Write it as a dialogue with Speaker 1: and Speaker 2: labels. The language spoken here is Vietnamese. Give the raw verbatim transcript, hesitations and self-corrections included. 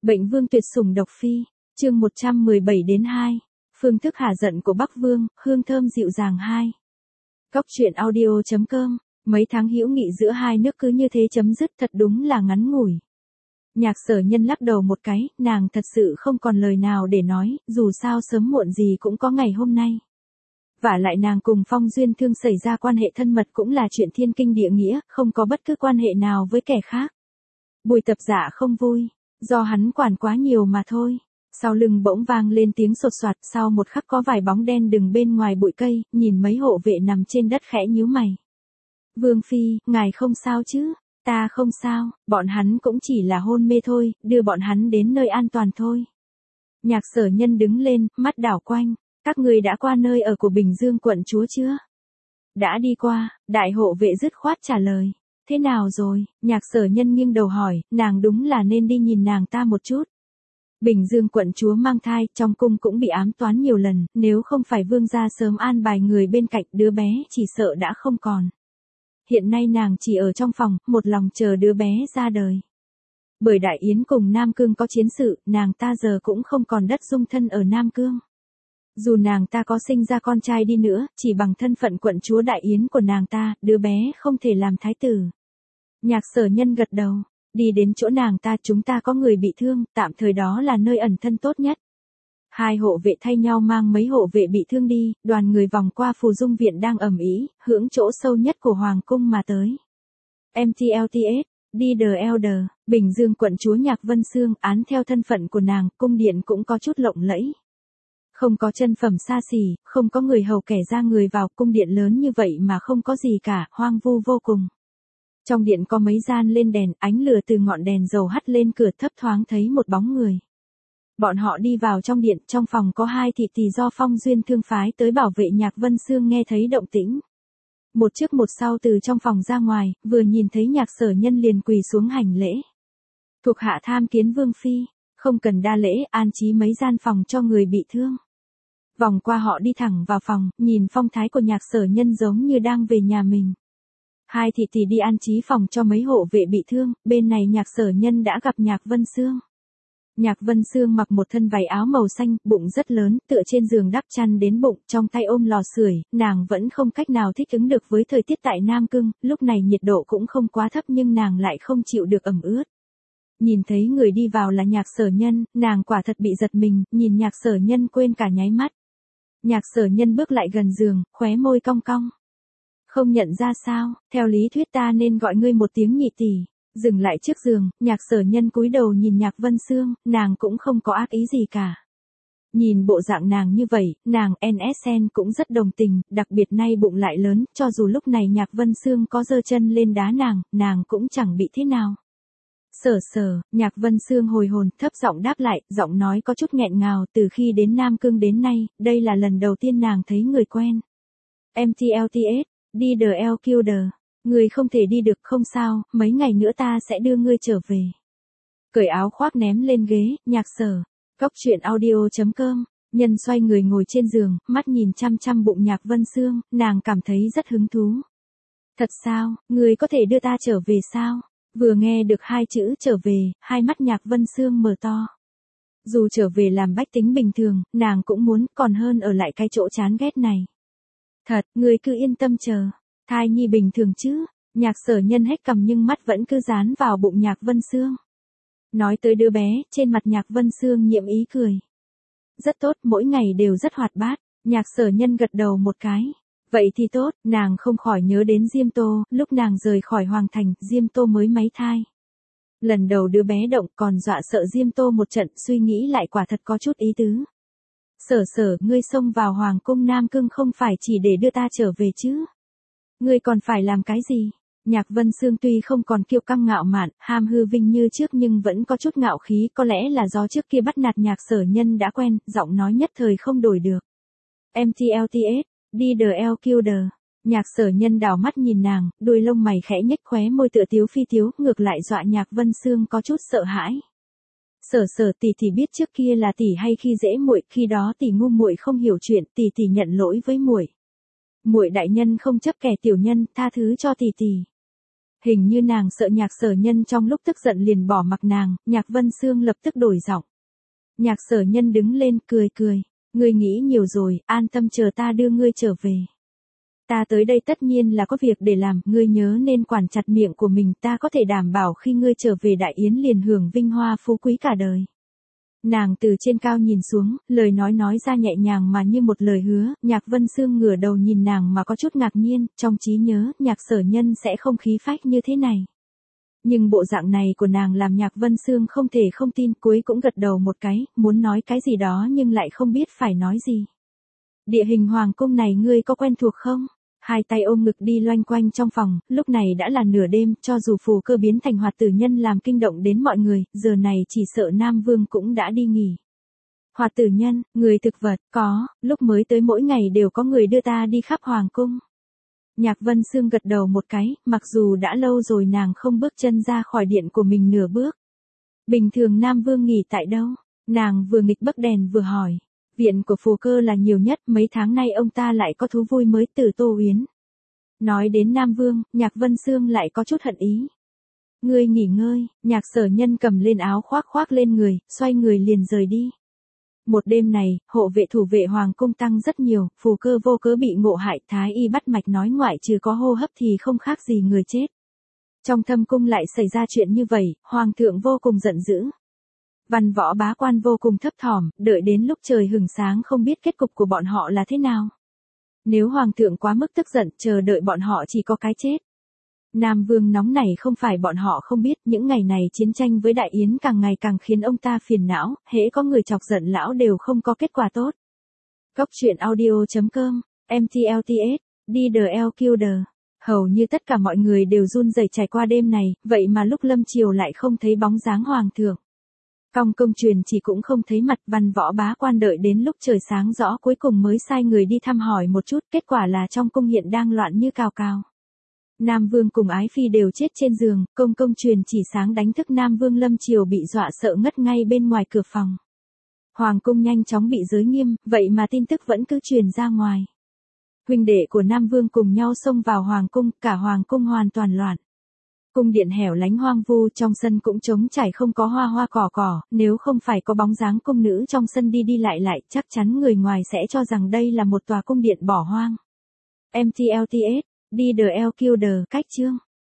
Speaker 1: Bệnh Vương tuyệt sủng độc phi, chương một trăm mười bảy đến hai. Phương thức hả giận của Bắc Vương, hương thơm dịu dàng hai. Cóc truyện audio chấm com, mấy tháng hữu nghị giữa hai nước cứ như thế chấm dứt thật đúng là ngắn ngủi. Nhạc Sở Nhân lắc đầu một cái, nàng thật sự không còn lời nào để nói, dù sao sớm muộn gì cũng có ngày hôm nay. Vả lại nàng cùng Phong Duyên Thương xảy ra quan hệ thân mật cũng là chuyện thiên kinh địa nghĩa, không có bất cứ quan hệ nào với kẻ khác. Bùi Tập Dạ không vui, do hắn quản quá nhiều mà thôi. Sau lưng bỗng vang lên tiếng sột soạt, sau một khắc có vài bóng đen đứng bên ngoài bụi cây, nhìn mấy hộ vệ nằm trên đất khẽ nhíu mày. Vương phi, ngài không sao chứ? Ta không sao, bọn hắn cũng chỉ là hôn mê thôi, đưa bọn hắn đến nơi an toàn thôi. Nhạc Sở Nhân đứng lên, mắt đảo quanh, các người đã qua nơi ở của Bình Dương quận chúa chưa? Đã đi qua, đại hộ vệ dứt khoát trả lời. Thế nào rồi? Nhạc Sở Nhân nghiêng đầu hỏi, nàng đúng là nên đi nhìn nàng ta một chút. Bình Dương quận chúa mang thai, trong cung cũng bị ám toán nhiều lần, nếu không phải vương gia sớm an bài người bên cạnh, đứa bé chỉ sợ đã không còn. Hiện nay nàng chỉ ở trong phòng, một lòng chờ đứa bé ra đời. Bởi Đại Yến cùng Nam Cương có chiến sự, nàng ta giờ cũng không còn đất dung thân ở Nam Cương. Dù nàng ta có sinh ra con trai đi nữa, chỉ bằng thân phận quận chúa Đại Yến của nàng ta, đứa bé không thể làm thái tử. Nhạc Sở Nhân gật đầu, đi đến chỗ nàng ta, chúng ta có người bị thương, tạm thời đó là nơi ẩn thân tốt nhất. Hai hộ vệ thay nhau mang mấy hộ vệ bị thương đi, đoàn người vòng qua Phù Dung viện đang ầm ĩ, hướng chỗ sâu nhất của hoàng cung mà tới. em tê lờ tê ét, đi the elder, Bình Dương quận chúa Nhạc Vân Xương, án theo thân phận của nàng, cung điện cũng có chút lộng lẫy. Không có chân phẩm xa xỉ, không có người hầu kẻ ra người vào, cung điện lớn như vậy mà không có gì cả, hoang vu vô cùng. Trong điện có mấy gian lên đèn, ánh lửa từ ngọn đèn dầu hắt lên cửa, thấp thoáng thấy một bóng người. Bọn họ đi vào trong điện, trong phòng có hai thị tỳ do Phong Duyên Thương phái tới bảo vệ Nhạc Vân Xương nghe thấy động tĩnh. Một trước một sau từ trong phòng ra ngoài, vừa nhìn thấy Nhạc Sở Nhân liền quỳ xuống hành lễ. Thuộc hạ tham kiến Vương phi, không cần đa lễ, an trí mấy gian phòng cho người bị thương. Vòng qua họ đi thẳng vào phòng, nhìn phong thái của Nhạc Sở Nhân giống như đang về nhà mình. Hai thị tỳ đi an trí phòng cho mấy hộ vệ bị thương, bên này Nhạc Sở Nhân đã gặp Nhạc Vân Xương. Nhạc Vân Xương mặc một thân váy áo màu xanh, bụng rất lớn, tựa trên giường đắp chăn đến bụng, trong tay ôm lò sưởi, nàng vẫn không cách nào thích ứng được với thời tiết tại Nam Cương, lúc này nhiệt độ cũng không quá thấp nhưng nàng lại không chịu được ẩm ướt. Nhìn thấy người đi vào là Nhạc Sở Nhân, nàng quả thật bị giật mình, nhìn Nhạc Sở Nhân quên cả nháy mắt. Nhạc Sở Nhân bước lại gần giường, khóe môi cong cong. Không nhận ra sao, theo lý thuyết ta nên gọi ngươi một tiếng nhị tỷ. Dừng lại trước giường, Nhạc Sở Nhân cúi đầu nhìn Nhạc Vân Xương, nàng cũng không có ác ý gì cả. Nhìn bộ dạng nàng như vậy, nàng en ét en cũng rất đồng tình, đặc biệt nay bụng lại lớn, cho dù lúc này Nhạc Vân Xương có giơ chân lên đá nàng, nàng cũng chẳng bị thế nào. Sở sở, Nhạc Vân Xương hồi hồn, thấp giọng đáp lại, giọng nói có chút nghẹn ngào, từ khi đến Nam Cương đến nay, đây là lần đầu tiên nàng thấy người quen. em tê lờ tê ét, đi the elder. Người không thể đi được, không sao, mấy ngày nữa ta sẽ đưa ngươi trở về. Cởi áo khoác ném lên ghế, Nhạc Sở. Cóc truyện audio chấm com, nhân xoay người ngồi trên giường, mắt nhìn chăm chăm bụng Nhạc Vân Xương, nàng cảm thấy rất hứng thú. Thật sao, người có thể đưa ta trở về sao? Vừa nghe được hai chữ trở về, hai mắt Nhạc Vân Xương mở to. Dù trở về làm bách tính bình thường, nàng cũng muốn, còn hơn ở lại cái chỗ chán ghét này. Thật, người cứ yên tâm chờ. Thai nhi bình thường chứ? Nhạc Sở Nhân hết cầm nhưng mắt vẫn cứ dán vào bụng Nhạc Vân Xương. Nói tới đứa bé, trên mặt Nhạc Vân Xương nhiễm ý cười. Rất tốt, mỗi ngày đều rất hoạt bát. Nhạc Sở Nhân gật đầu một cái. Vậy thì tốt, nàng không khỏi nhớ đến Diêm Tô, lúc nàng rời khỏi Hoàng Thành, Diêm Tô mới mấy thai. Lần đầu đứa bé động còn dọa sợ Diêm Tô một trận, suy nghĩ lại quả thật có chút ý tứ. Sở sở, ngươi xông vào Hoàng cung Nam Cương không phải chỉ để đưa ta trở về chứ? Ngươi còn phải làm cái gì? Nhạc Vân Xương tuy không còn kiêu căng ngạo mạn, ham hư vinh như trước nhưng vẫn có chút ngạo khí, có lẽ là do trước kia bắt nạt Nhạc Sở Nhân đã quen, giọng nói nhất thời không đổi được. em tê lờ tê ét, đi the elder. Nhạc Sở Nhân đảo mắt nhìn nàng, đuôi lông mày khẽ nhếch, khóe môi tựa tiếu phi tiếu, ngược lại dọa Nhạc Vân Xương có chút sợ hãi. Sở sở, tỷ tỷ biết trước kia là tỷ hay khi dễ muội, khi đó tỷ ngu muội không hiểu chuyện, tỷ tỷ nhận lỗi với muội. Muội đại nhân không chấp kẻ tiểu nhân, tha thứ cho tỷ tỷ. Hình như nàng sợ Nhạc Sở Nhân trong lúc tức giận liền bỏ mặc nàng, Nhạc Vân Xương lập tức đổi giọng. Nhạc Sở Nhân đứng lên cười cười, ngươi nghĩ nhiều rồi, an tâm chờ ta đưa ngươi trở về. Ta tới đây tất nhiên là có việc để làm, ngươi nhớ nên quản chặt miệng của mình, ta có thể đảm bảo khi ngươi trở về Đại Yến liền hưởng vinh hoa phú quý cả đời. Nàng từ trên cao nhìn xuống, lời nói nói ra nhẹ nhàng mà như một lời hứa, Nhạc Vân Xương ngửa đầu nhìn nàng mà có chút ngạc nhiên, trong trí nhớ, Nhạc Sở Nhân sẽ không khí phách như thế này. Nhưng bộ dạng này của nàng làm Nhạc Vân Xương không thể không tin, cuối cũng gật đầu một cái, muốn nói cái gì đó nhưng lại không biết phải nói gì. Địa hình hoàng cung này ngươi có quen thuộc không? Hai tay ôm ngực đi loanh quanh trong phòng, lúc này đã là nửa đêm, cho dù Phù Cơ biến thành Hoạt Tử Nhân làm kinh động đến mọi người, giờ này chỉ sợ Nam Vương cũng đã đi nghỉ. Hoạt Tử Nhân, người thực vật, có, lúc mới tới mỗi ngày đều có người đưa ta đi khắp hoàng cung. Nhạc Vân Xương gật đầu một cái, mặc dù đã lâu rồi nàng không bước chân ra khỏi điện của mình nửa bước. Bình thường Nam Vương nghỉ tại đâu? Nàng vừa nghịch bấc đèn vừa hỏi. Viện của Phù Cơ là nhiều nhất, mấy tháng nay ông ta lại có thú vui mới từ Tô Uyến. Nói đến Nam Vương, Nhạc Vân Xương lại có chút hận ý. Ngươi nghỉ ngơi, Nhạc Sở Nhân cầm lên áo khoác khoác lên người, xoay người liền rời đi. Một đêm này, hộ vệ thủ vệ hoàng cung tăng rất nhiều, Phù Cơ vô cớ bị ngộ hại, thái y bắt mạch nói ngoại trừ có hô hấp thì không khác gì người chết. Trong thâm cung lại xảy ra chuyện như vậy, hoàng thượng vô cùng giận dữ. Văn Võ bá quan vô cùng thấp thỏm, đợi đến lúc trời hừng sáng không biết kết cục của bọn họ là thế nào. Nếu hoàng thượng quá mức tức giận, chờ đợi bọn họ chỉ có cái chết. Nam Vương nóng này không phải bọn họ không biết, những ngày này chiến tranh với Đại Yến càng ngày càng khiến ông ta phiền não, hễ có người chọc giận lão đều không có kết quả tốt. Cốc truyện audio chấm com, em tê lờ tê ét, đê đê lờ Killer. Hầu như tất cả mọi người đều run rẩy trải qua đêm này, vậy mà lúc lâm chiều lại không thấy bóng dáng hoàng thượng. Công công truyền chỉ cũng không thấy mặt, Văn Võ bá quan đợi đến lúc trời sáng rõ cuối cùng mới sai người đi thăm hỏi một chút, kết quả là trong cung hiện đang loạn như cào cào. Nam Vương cùng Ái Phi đều chết trên giường, công công truyền chỉ sáng đánh thức Nam Vương lâm chiều bị dọa sợ ngất ngay bên ngoài cửa phòng. Hoàng cung nhanh chóng bị giới nghiêm, vậy mà tin tức vẫn cứ truyền ra ngoài. Huynh đệ của Nam Vương cùng nhau xông vào hoàng cung, cả hoàng cung hoàn toàn loạn. Cung điện hẻo lánh hoang vu, trong sân cũng trống trải không có hoa hoa cỏ cỏ, nếu không phải có bóng dáng cung nữ trong sân đi đi lại lại, chắc chắn người ngoài sẽ cho rằng đây là một tòa cung điện bỏ hoang. em tê lờ tê ét, đê đê lờ Killer, cách chương.